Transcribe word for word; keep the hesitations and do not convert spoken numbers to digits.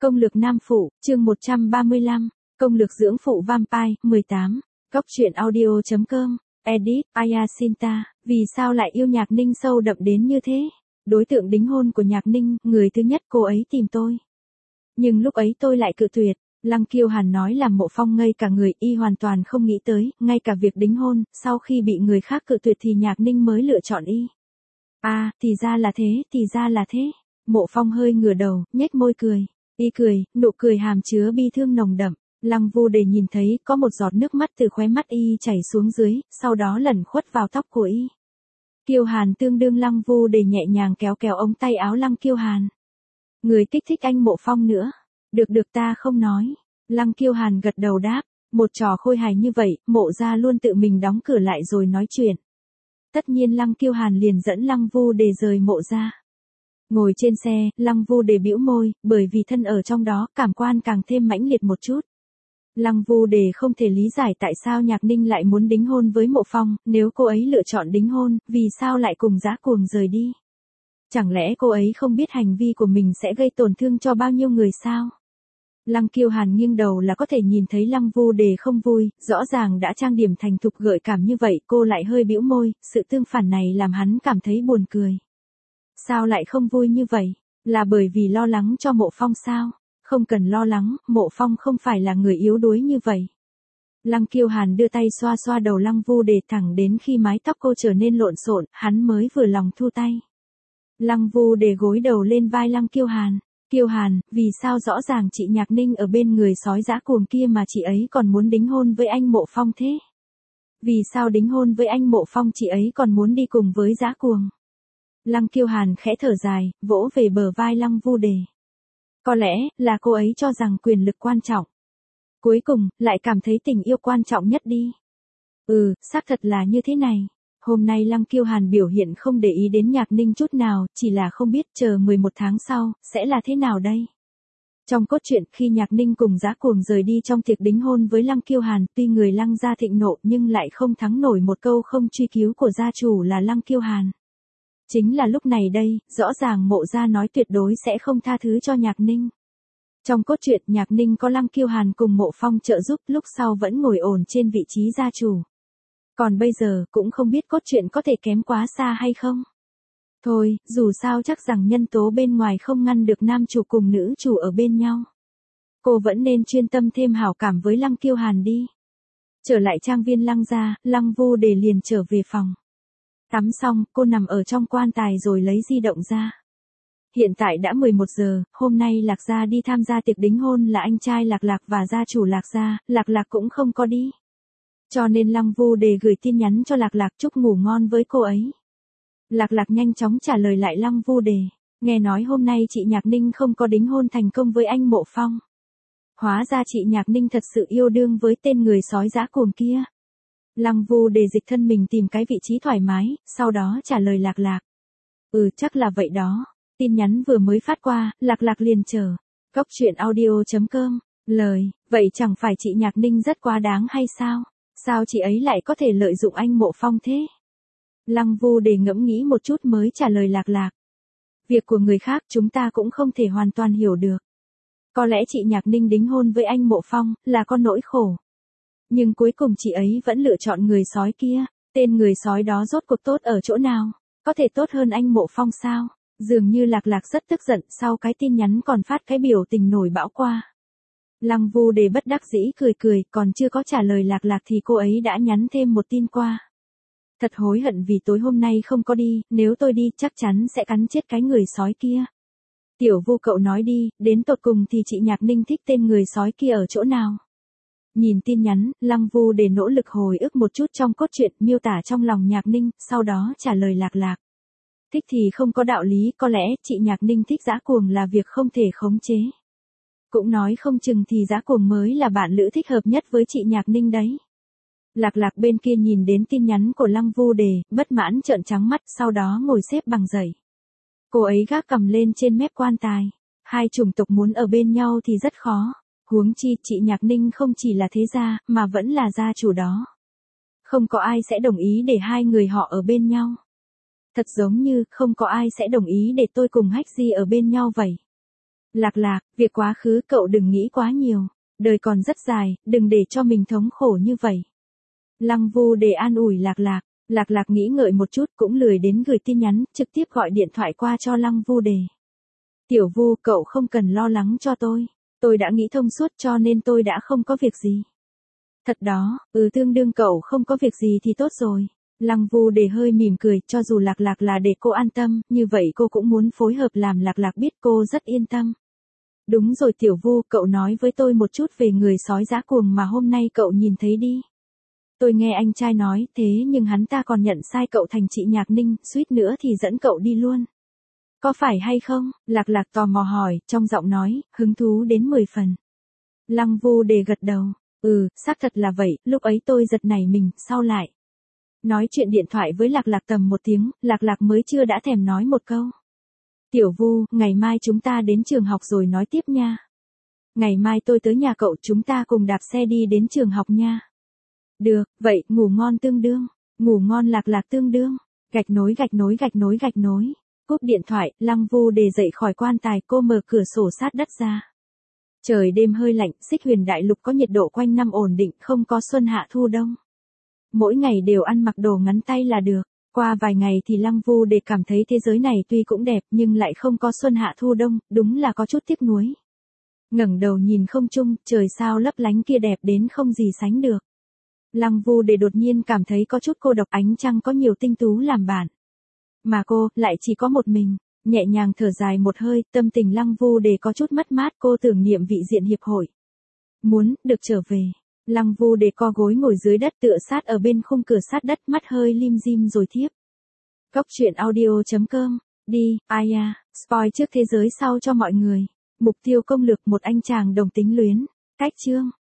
Công lược nam phụ, chương một trăm ba mươi lăm, công lược dưỡng phụ vampire, mười tám, Góc truyện audio.com, edit, Ayasinta, vì sao lại yêu Nhạc Ninh sâu đậm đến như thế? Đối tượng đính hôn của Nhạc Ninh, người thứ nhất cô ấy tìm tôi. Nhưng lúc ấy tôi lại cự tuyệt, Lăng Kiêu Hàn nói làm Mộ Phong ngây cả người, y hoàn toàn không nghĩ tới, ngay cả việc đính hôn, sau khi bị người khác cự tuyệt thì Nhạc Ninh mới lựa chọn y. À, thì ra là thế, thì ra là thế. Mộ Phong hơi ngửa đầu, nhếch môi cười. Y cười, nụ cười hàm chứa bi thương nồng đậm. Lăng Vu Đề nhìn thấy có một giọt nước mắt từ khóe mắt y chảy xuống dưới, sau đó lẩn khuất vào tóc của y. Kiêu Hàn tương đương Lăng Vu Đề nhẹ nhàng kéo kéo ống tay áo Lăng Kiêu Hàn. Người kích thích anh Mộ Phong nữa. Được được ta không nói. Lăng Kiêu Hàn gật đầu đáp. Một trò khôi hài như vậy, Mộ gia luôn tự mình đóng cửa lại rồi nói chuyện. Tất nhiên Lăng Kiêu Hàn liền dẫn Lăng Vu Đề rời Mộ gia. Ngồi trên xe, Lăng Vu Đề bĩu môi, bởi vì thân ở trong đó, cảm quan càng thêm mãnh liệt một chút. Lăng Vu Đề không thể lý giải tại sao Nhạc Ninh lại muốn đính hôn với Mộ Phong, nếu cô ấy lựa chọn đính hôn, vì sao lại cùng Dã Cuồng rời đi? Chẳng lẽ cô ấy không biết hành vi của mình sẽ gây tổn thương cho bao nhiêu người sao? Lăng Kiêu Hàn nghiêng đầu là có thể nhìn thấy Lăng Vu Đề không vui, rõ ràng đã trang điểm thành thục gợi cảm như vậy, cô lại hơi bĩu môi, sự tương phản này làm hắn cảm thấy buồn cười. Sao lại không vui như vậy? Là bởi vì lo lắng cho Mộ Phong sao? Không cần lo lắng, Mộ Phong không phải là người yếu đuối như vậy. Lăng Kiêu Hàn đưa tay xoa xoa đầu Lăng Vu Đề thẳng đến khi mái tóc cô trở nên lộn xộn, hắn mới vừa lòng thu tay. Lăng Vu Đề gối đầu lên vai Lăng Kiêu Hàn. Kiêu Hàn, vì sao rõ ràng chị Nhạc Ninh ở bên người sói Dã Cuồng kia mà chị ấy còn muốn đính hôn với anh Mộ Phong thế? Vì sao đính hôn với anh Mộ Phong chị ấy còn muốn đi cùng với Dã Cuồng? Lăng Kiêu Hàn khẽ thở dài, vỗ về bờ vai Lăng Vu Đề. Có lẽ, là cô ấy cho rằng quyền lực quan trọng. Cuối cùng, lại cảm thấy tình yêu quan trọng nhất đi. Ừ, xác thật là như thế này. Hôm nay Lăng Kiêu Hàn biểu hiện không để ý đến Nhạc Ninh chút nào, chỉ là không biết chờ mười một tháng sau, sẽ là thế nào đây. Trong cốt truyện, khi Nhạc Ninh cùng Dã Cuồng rời đi trong tiệc đính hôn với Lăng Kiêu Hàn, tuy người Lăng gia thịnh nộ nhưng lại không thắng nổi một câu không truy cứu của gia chủ là Lăng Kiêu Hàn. Chính là lúc này đây, rõ ràng Mộ gia nói tuyệt đối sẽ không tha thứ cho Nhạc Ninh. Trong cốt truyện, Nhạc Ninh có Lăng Kiêu Hàn cùng Mộ Phong trợ giúp, lúc sau vẫn ngồi ổn trên vị trí gia chủ. Còn bây giờ, cũng không biết cốt truyện có thể kém quá xa hay không. Thôi, dù sao chắc rằng nhân tố bên ngoài không ngăn được nam chủ cùng nữ chủ ở bên nhau. Cô vẫn nên chuyên tâm thêm hảo cảm với Lăng Kiêu Hàn đi. Trở lại trang viên Lăng gia, Lăng Vu Đề liền trở về phòng. Tắm xong, cô nằm ở trong quan tài rồi lấy di động ra. Hiện tại đã mười một giờ, hôm nay Lạc Gia đi tham gia tiệc đính hôn là anh trai Lạc Lạc và gia chủ Lạc Gia, Lạc Lạc cũng không có đi. Cho nên Lăng Vu Đề gửi tin nhắn cho Lạc Lạc chúc ngủ ngon với cô ấy. Lạc Lạc nhanh chóng trả lời lại Lăng Vu Đề, nghe nói hôm nay chị Nhạc Ninh không có đính hôn thành công với anh Mộ Phong. Hóa ra chị Nhạc Ninh thật sự yêu đương với tên người sói Dã Cuồng kia. Lăng Vu Đề dịch thân mình tìm cái vị trí thoải mái, sau đó trả lời Lạc Lạc. Ừ, chắc là vậy đó. Tin nhắn vừa mới phát qua, Lạc Lạc liền chờ. Góc truyện audio.com, lời, vậy chẳng phải chị Nhạc Ninh rất quá đáng hay sao? Sao chị ấy lại có thể lợi dụng anh Mộ Phong thế? Lăng Vu Đề ngẫm nghĩ một chút mới trả lời Lạc Lạc. Việc của người khác chúng ta cũng không thể hoàn toàn hiểu được. Có lẽ chị Nhạc Ninh đính hôn với anh Mộ Phong, là con nỗi khổ. Nhưng cuối cùng chị ấy vẫn lựa chọn người sói kia. Tên người sói đó rốt cuộc tốt ở chỗ nào? Có thể tốt hơn anh Mộ Phong sao? Dường như Lạc Lạc rất tức giận, sau cái tin nhắn còn phát cái biểu tình nổi bão qua. Lăng Vu Đề bất đắc dĩ cười cười, còn chưa có trả lời Lạc Lạc thì cô ấy đã nhắn thêm một tin qua. Thật hối hận vì tối hôm nay không có đi, nếu tôi đi chắc chắn sẽ cắn chết cái người sói kia. Tiểu Vu cậu nói đi, đến tột cùng thì chị Nhạc Ninh thích tên người sói kia ở chỗ nào? Nhìn tin nhắn, Lăng Vu Đề nỗ lực hồi ức một chút trong cốt truyện, miêu tả trong lòng Nhạc Ninh, sau đó trả lời Lạc Lạc. Thích thì không có đạo lý, có lẽ chị Nhạc Ninh thích Dã Cuồng là việc không thể khống chế. Cũng nói không chừng thì Dã Cuồng mới là bạn lữ thích hợp nhất với chị Nhạc Ninh đấy. Lạc Lạc bên kia nhìn đến tin nhắn của Lăng Vu Đề, bất mãn trợn trắng mắt, sau đó ngồi xếp bằng dậy. Cô ấy gác cầm lên trên mép quan tài. Hai chủng tộc muốn ở bên nhau thì rất khó. Huống chi chị Nhạc Ninh không chỉ là thế gia, mà vẫn là gia chủ đó. Không có ai sẽ đồng ý để hai người họ ở bên nhau. Thật giống như không có ai sẽ đồng ý để tôi cùng Hách Di ở bên nhau vậy. Lạc lạc, việc quá khứ cậu đừng nghĩ quá nhiều. Đời còn rất dài, đừng để cho mình thống khổ như vậy. Lăng Vu Đề an ủi Lạc Lạc. Lạc Lạc nghĩ ngợi một chút cũng lười đến gửi tin nhắn, trực tiếp gọi điện thoại qua cho Lăng Vu Đề. Tiểu Vu, cậu không cần lo lắng cho tôi. Tôi đã nghĩ thông suốt cho nên tôi đã không có việc gì. Thật đó, ừ tương đương cậu không có việc gì thì tốt rồi. Lăng Vu Đề hơi mỉm cười, cho dù Lạc Lạc là để cô an tâm, như vậy cô cũng muốn phối hợp làm Lạc Lạc biết cô rất yên tâm. Đúng rồi Tiểu Vu, cậu nói với tôi một chút về người sói dã cuồng mà hôm nay cậu nhìn thấy đi. Tôi nghe anh trai nói thế nhưng hắn ta còn nhận sai cậu thành chị Nhạc Ninh, suýt nữa thì dẫn cậu đi luôn. Có phải hay không? Lạc Lạc tò mò hỏi, trong giọng nói, hứng thú đến mười phần. Lăng Vu Đề gật đầu, ừ, xác thật là vậy, lúc ấy tôi giật nảy mình, sau lại. Nói chuyện điện thoại với Lạc Lạc tầm một tiếng, Lạc Lạc mới chưa đã thèm nói một câu. Tiểu Vu, ngày mai chúng ta đến trường học rồi nói tiếp nha. Ngày mai tôi tới nhà cậu chúng ta cùng đạp xe đi đến trường học nha. Được, vậy, ngủ ngon tương đương. Ngủ ngon Lạc Lạc tương đương. Gạch nối gạch nối gạch nối gạch nối. Cúp điện thoại, Lăng Vu Đề dậy khỏi quan tài, cô mở cửa sổ sát đất ra. Trời đêm hơi lạnh, Xích Huyền Đại Lục có nhiệt độ quanh năm ổn định, không có xuân hạ thu đông. Mỗi ngày đều ăn mặc đồ ngắn tay là được. Qua vài ngày thì Lăng Vu Đề cảm thấy thế giới này tuy cũng đẹp nhưng lại không có xuân hạ thu đông, đúng là có chút tiếc nuối. Ngẩng đầu nhìn không trung, trời sao lấp lánh kia đẹp đến không gì sánh được. Lăng Vu Đề đột nhiên cảm thấy có chút cô độc, ánh trăng có nhiều tinh tú làm bạn. Mà cô, lại chỉ có một mình, nhẹ nhàng thở dài một hơi, tâm tình Lăng Vu Đề có chút mất mát, cô tưởng niệm vị diện hiệp hội. Muốn, được trở về. Lăng Vu Đề co gối ngồi dưới đất tựa sát ở bên khung cửa sát đất, mắt hơi lim dim rồi thiếp. Góc truyện audio chấm com, đi, ai à, spoil trước thế giới sau cho mọi người. Mục tiêu công lược, một anh chàng đồng tính luyến. Cách chương.